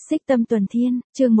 Xích Tâm Tuần Thiên, chương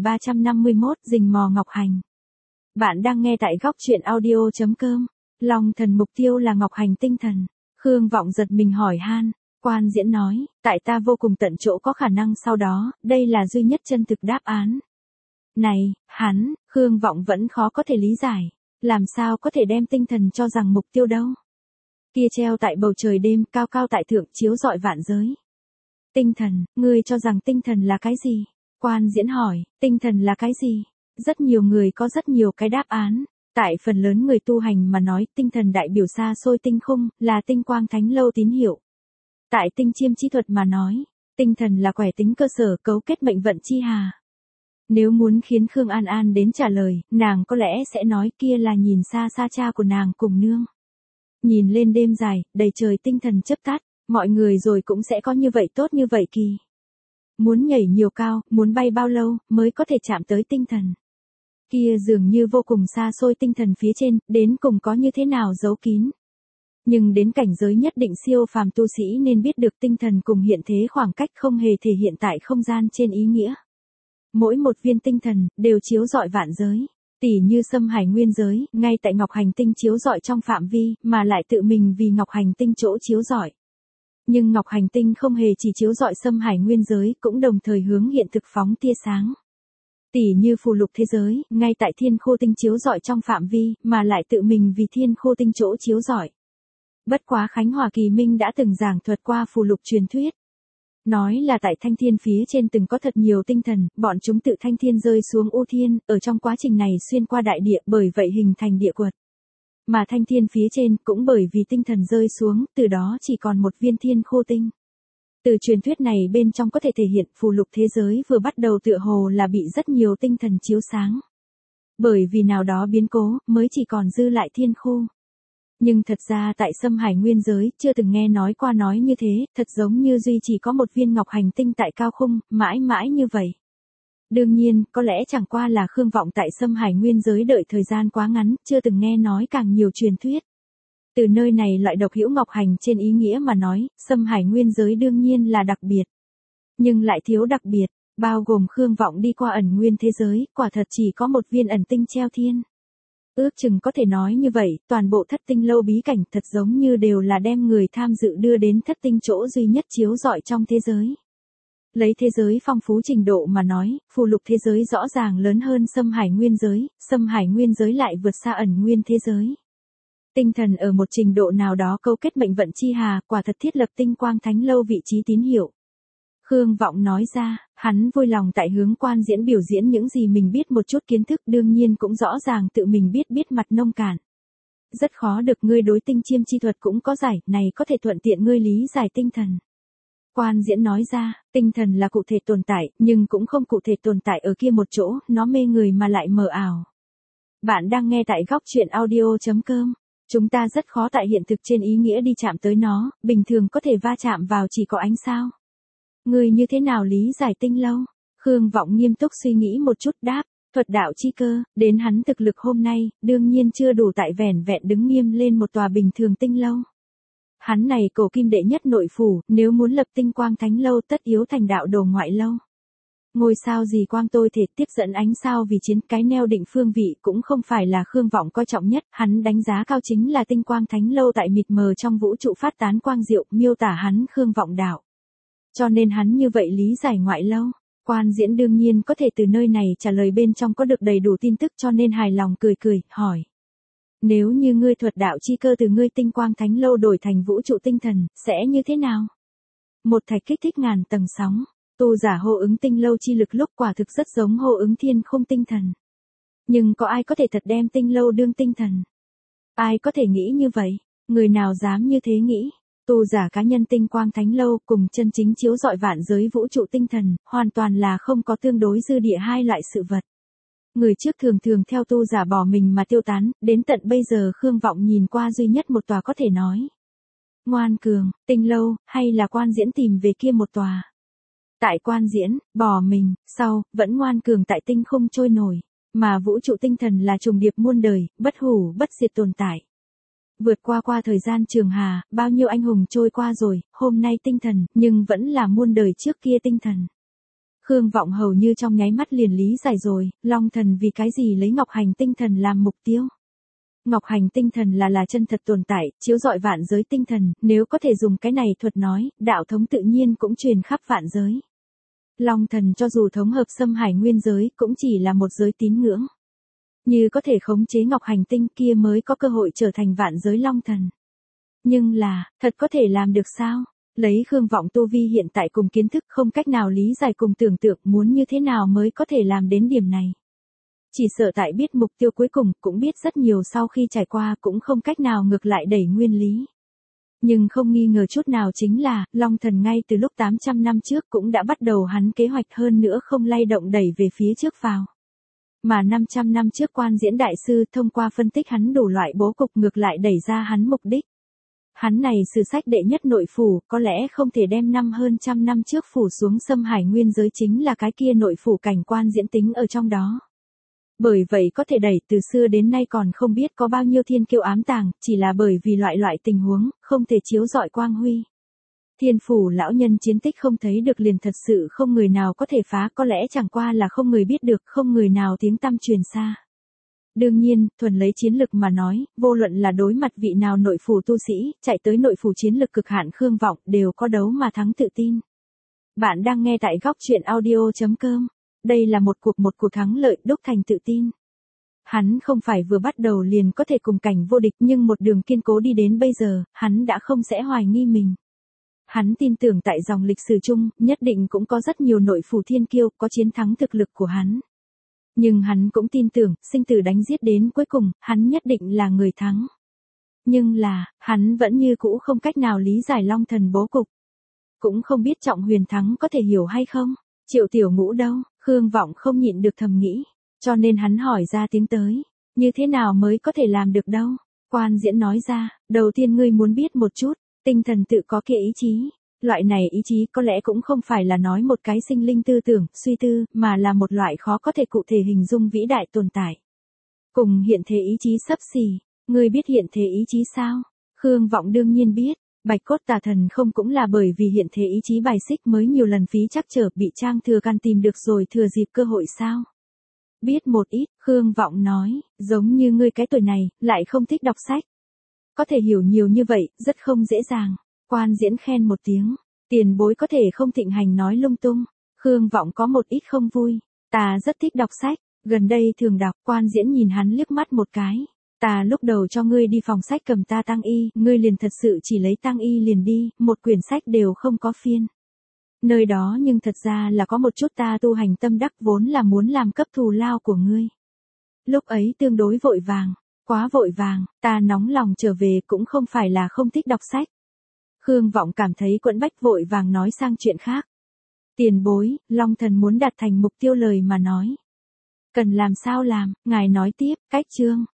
1351, rình mò Ngọc Hành. Bạn đang nghe tại góc truyện audio.com. Long thần mục tiêu là Ngọc Hành tinh thần. Khương Vọng giật mình hỏi han. Quan diễn nói, tại ta vô cùng tận chỗ có khả năng sau đó, đây là duy nhất chân thực đáp án. Này, Khương Vọng vẫn khó có thể lý giải. Làm sao có thể đem tinh thần cho rằng mục tiêu đâu? Kia treo tại bầu trời đêm, cao cao tại thượng, chiếu rọi vạn giới. Tinh thần, ngươi cho rằng tinh thần là cái gì? Quan diễn hỏi, tinh thần là cái gì? Rất nhiều người có rất nhiều cái đáp án. Tại phần lớn người tu hành mà nói, tinh thần đại biểu xa xôi tinh khung, là tinh quang thánh lâu tín hiệu. Tại tinh chiêm chi thuật mà nói, tinh thần là quẻ tính cơ sở cấu kết mệnh vận chi hà. Nếu muốn khiến Khương An An đến trả lời, nàng có lẽ sẽ nói kia là nhìn xa xa cha của nàng cùng nương. Nhìn lên đêm dài, đầy trời tinh thần chớp tắt, mọi người rồi cũng sẽ có như vậy tốt như vậy kỳ. Muốn nhảy nhiều cao, muốn bay bao lâu, mới có thể chạm tới tinh thần. Kia dường như vô cùng xa xôi tinh thần phía trên, đến cùng có như thế nào giấu kín. Nhưng đến cảnh giới nhất định siêu phàm tu sĩ nên biết được tinh thần cùng hiện thế khoảng cách không hề thể hiện tại không gian trên ý nghĩa. Mỗi một viên tinh thần, đều chiếu rọi vạn giới. Tỉ như Xâm Hải nguyên giới, ngay tại Ngọc Hành tinh chiếu rọi trong phạm vi, mà lại tự mình vì Ngọc Hành tinh chỗ chiếu rọi. Nhưng Ngọc Hành tinh không hề chỉ chiếu rọi Xâm Hải nguyên giới, cũng đồng thời hướng hiện thực phóng tia sáng. Tỉ như phù lục thế giới, ngay tại Thiên Khô tinh chiếu rọi trong phạm vi, mà lại tự mình vì Thiên Khô tinh chỗ chiếu rọi. Bất quá Khánh Hòa Kỳ Minh đã từng giảng thuật qua phù lục truyền thuyết. Nói là tại thanh thiên phía trên từng có thật nhiều tinh thần, bọn chúng tự thanh thiên rơi xuống u thiên, ở trong quá trình này xuyên qua đại địa, bởi vậy hình thành địa quật. Mà thanh thiên phía trên cũng bởi vì tinh thần rơi xuống, từ đó chỉ còn một viên Thiên Khô tinh. Từ truyền thuyết này bên trong có thể thể hiện phù lục thế giới vừa bắt đầu tựa hồ là bị rất nhiều tinh thần chiếu sáng. Bởi vì nào đó biến cố, mới chỉ còn dư lại Thiên Khô. Nhưng thật ra tại Xâm Hải nguyên giới, chưa từng nghe nói qua nói như thế, thật giống như duy chỉ có một viên Ngọc Hành tinh tại cao khung, mãi mãi như vậy. Đương nhiên, có lẽ chẳng qua là Khương Vọng tại Xâm Hải nguyên giới đợi thời gian quá ngắn, chưa từng nghe nói càng nhiều truyền thuyết. Từ nơi này loại độc hữu Ngọc Hành trên ý nghĩa mà nói, Xâm Hải nguyên giới đương nhiên là đặc biệt. Nhưng lại thiếu đặc biệt, bao gồm Khương Vọng đi qua ẩn nguyên thế giới, quả thật chỉ có một viên ẩn tinh treo thiên. Ước chừng có thể nói như vậy, toàn bộ thất tinh lâu bí cảnh thật giống như đều là đem người tham dự đưa đến thất tinh chỗ duy nhất chiếu rọi trong thế giới. Lấy thế giới phong phú trình độ mà nói, phù lục thế giới rõ ràng lớn hơn Xâm Hải nguyên giới, Xâm Hải nguyên giới lại vượt xa ẩn nguyên thế giới. Tinh thần ở một trình độ nào đó câu kết mệnh vận chi hà, quả thật thiết lập tinh quang thánh lâu vị trí tín hiệu. Khương Vọng nói ra, hắn vui lòng tại hướng quan diễn biểu diễn những gì mình biết một chút kiến thức, đương nhiên cũng rõ ràng tự mình biết mặt nông cạn. Rất khó được ngươi đối tinh chiêm chi thuật cũng có giải, này có thể thuận tiện ngươi lý giải tinh thần. Quan diễn nói ra, tinh thần là cụ thể tồn tại, nhưng cũng không cụ thể tồn tại ở kia một chỗ, nó mê người mà lại mờ ảo. Bạn đang nghe tại góc truyện audio.com. Chúng ta rất khó tại hiện thực trên ý nghĩa đi chạm tới nó, bình thường có thể va chạm vào chỉ có ánh sao. Ngươi như thế nào lý giải tinh lâu? Khương Vọng nghiêm túc suy nghĩ một chút đáp, thuật đạo chi cơ, đến hắn thực lực hôm nay, đương nhiên chưa đủ tại vẻn vẹn đứng nghiêm lên một tòa bình thường tinh lâu. Hắn này cổ kim đệ nhất nội phủ, nếu muốn lập tinh quang thánh lâu tất yếu thành đạo đồ ngoại lâu. Ngôi sao gì quang tôi thể tiếp dẫn ánh sao vì chiến, cái neo định phương vị cũng không phải là Khương Vọng coi trọng nhất, hắn đánh giá cao chính là tinh quang thánh lâu tại mịt mờ trong vũ trụ phát tán quang diệu, miêu tả hắn Khương Vọng đạo. Cho nên hắn như vậy lý giải ngoại lâu. Quan diễn đương nhiên có thể từ nơi này trả lời bên trong có được đầy đủ tin tức, cho nên hài lòng cười, hỏi. Nếu như ngươi thuật đạo chi cơ từ ngươi tinh quang thánh lâu đổi thành vũ trụ tinh thần, sẽ như thế nào? Một thạch kích thích ngàn tầng sóng. Tu giả hô ứng tinh lâu chi lực lúc quả thực rất giống hô ứng thiên khung tinh thần. Nhưng có ai có thể thật đem tinh lâu đương tinh thần? Ai có thể nghĩ như vậy? Người nào dám như thế nghĩ? Tu giả cá nhân tinh quang thánh lâu cùng chân chính chiếu rọi vạn giới vũ trụ tinh thần, hoàn toàn là không có tương đối dư địa hai loại sự vật. Người trước thường theo tu giả bỏ mình mà tiêu tán, đến tận bây giờ Khương Vọng nhìn qua duy nhất một tòa có thể nói. Ngoan cường, tinh lâu, hay là quan diễn tìm về kia một tòa. Tại quan diễn, bỏ mình, sau, vẫn ngoan cường tại tinh khung trôi nổi, mà vũ trụ tinh thần là trùng điệp muôn đời, bất hủ bất diệt tồn tại. Vượt qua thời gian trường hà, bao nhiêu anh hùng trôi qua rồi, hôm nay tinh thần, nhưng vẫn là muôn đời trước kia tinh thần. Khương Vọng hầu như trong nháy mắt liền lý giải rồi, Long Thần vì cái gì lấy Ngọc Hành tinh thần làm mục tiêu. Ngọc Hành tinh thần là chân thật tồn tại, chiếu rọi vạn giới tinh thần, nếu có thể dùng cái này thuật nói, đạo thống tự nhiên cũng truyền khắp vạn giới. Long Thần cho dù thống hợp xâm hải nguyên giới, cũng chỉ là một giới tín ngưỡng. Như có thể khống chế Ngọc Hành tinh kia mới có cơ hội trở thành vạn giới Long Thần. Nhưng là, thật có thể làm được sao? Lấy Khương Vọng tu vi hiện tại cùng kiến thức không cách nào lý giải cùng tưởng tượng muốn như thế nào mới có thể làm đến điểm này. Chỉ sợ tại biết mục tiêu cuối cùng cũng biết rất nhiều sau khi trải qua cũng không cách nào ngược lại đẩy nguyên lý. Nhưng không nghi ngờ chút nào chính là, Long Thần ngay từ lúc 800 năm trước cũng đã bắt đầu hắn kế hoạch hơn nữa không lay động đẩy về phía trước vào. Mà 500 năm trước Quan Diễn Đại Sư thông qua phân tích hắn đủ loại bố cục ngược lại đẩy ra hắn mục đích. Hắn này sử sách đệ nhất nội phủ, có lẽ không thể đem hơn trăm năm trước phủ xuống xâm hải nguyên giới chính là cái kia nội phủ cảnh Quan Diễn tính ở trong đó. Bởi vậy có thể đẩy từ xưa đến nay còn không biết có bao nhiêu thiên kiêu ám tàng, chỉ là bởi vì loại tình huống, không thể chiếu rọi quang huy. Thiên phủ lão nhân chiến tích không thấy được liền thật sự không người nào có thể phá, có lẽ chẳng qua là không người biết được, không người nào tiếng tăm truyền xa. Đương nhiên, thuần lấy chiến lực mà nói, vô luận là đối mặt vị nào nội phủ tu sĩ, chạy tới nội phủ chiến lực cực hạn Khương Vọng đều có đấu mà thắng tự tin. Bạn đang nghe tại góc truyện audio.com. Đây là một cuộc thắng lợi đúc thành tự tin. Hắn không phải vừa bắt đầu liền có thể cùng cảnh vô địch nhưng một đường kiên cố đi đến bây giờ, hắn đã không sẽ hoài nghi mình. Hắn tin tưởng tại dòng lịch sử chung, nhất định cũng có rất nhiều nội phủ thiên kiêu có chiến thắng thực lực của hắn. Nhưng hắn cũng tin tưởng, sinh tử đánh giết đến cuối cùng, hắn nhất định là người thắng. Nhưng là, hắn vẫn như cũ không cách nào lý giải Long Thần bố cục. Cũng không biết Trọng Huyền thắng có thể hiểu hay không. Triệu Tiểu Ngũ đâu, Khương Vọng không nhịn được thầm nghĩ, cho nên hắn hỏi ra tiếng tới, như thế nào mới có thể làm được đâu. Quan Diễn nói ra, đầu tiên ngươi muốn biết một chút, tinh thần tự có kia ý chí. Loại này ý chí có lẽ cũng không phải là nói một cái sinh linh tư tưởng, suy tư, mà là một loại khó có thể cụ thể hình dung vĩ đại tồn tại. Cùng hiện thế ý chí xấp xỉ, ngươi biết hiện thế ý chí sao? Khương Vọng đương nhiên biết. Bạch cốt tà thần không cũng là bởi vì hiện thế ý chí bài xích mới nhiều lần phí trắc trở bị Trang Thừa Can tìm được rồi thừa dịp cơ hội sao? Biết một ít, Khương Vọng nói, giống như ngươi cái tuổi này, lại không thích đọc sách. Có thể hiểu nhiều như vậy, rất không dễ dàng. Quan Diễn khen một tiếng, tiền bối có thể không thịnh hành nói lung tung. Khương Vọng có một ít không vui, ta rất thích đọc sách, gần đây thường đọc. Quan Diễn nhìn hắn liếc mắt một cái. Ta lúc đầu cho ngươi đi phòng sách cầm ta tăng y, ngươi liền thật sự chỉ lấy tăng y liền đi, một quyển sách đều không có phiên. Nơi đó nhưng thật ra là có một chút ta tu hành tâm đắc vốn là muốn làm cấp thù lao của ngươi. Lúc ấy tương đối vội vàng, quá vội vàng, ta nóng lòng trở về cũng không phải là không thích đọc sách. Khương Vọng cảm thấy quẫn bách vội vàng nói sang chuyện khác. Tiền bối, Long Thần muốn đạt thành mục tiêu lời mà nói. Cần làm sao làm, ngài nói tiếp, cách chương.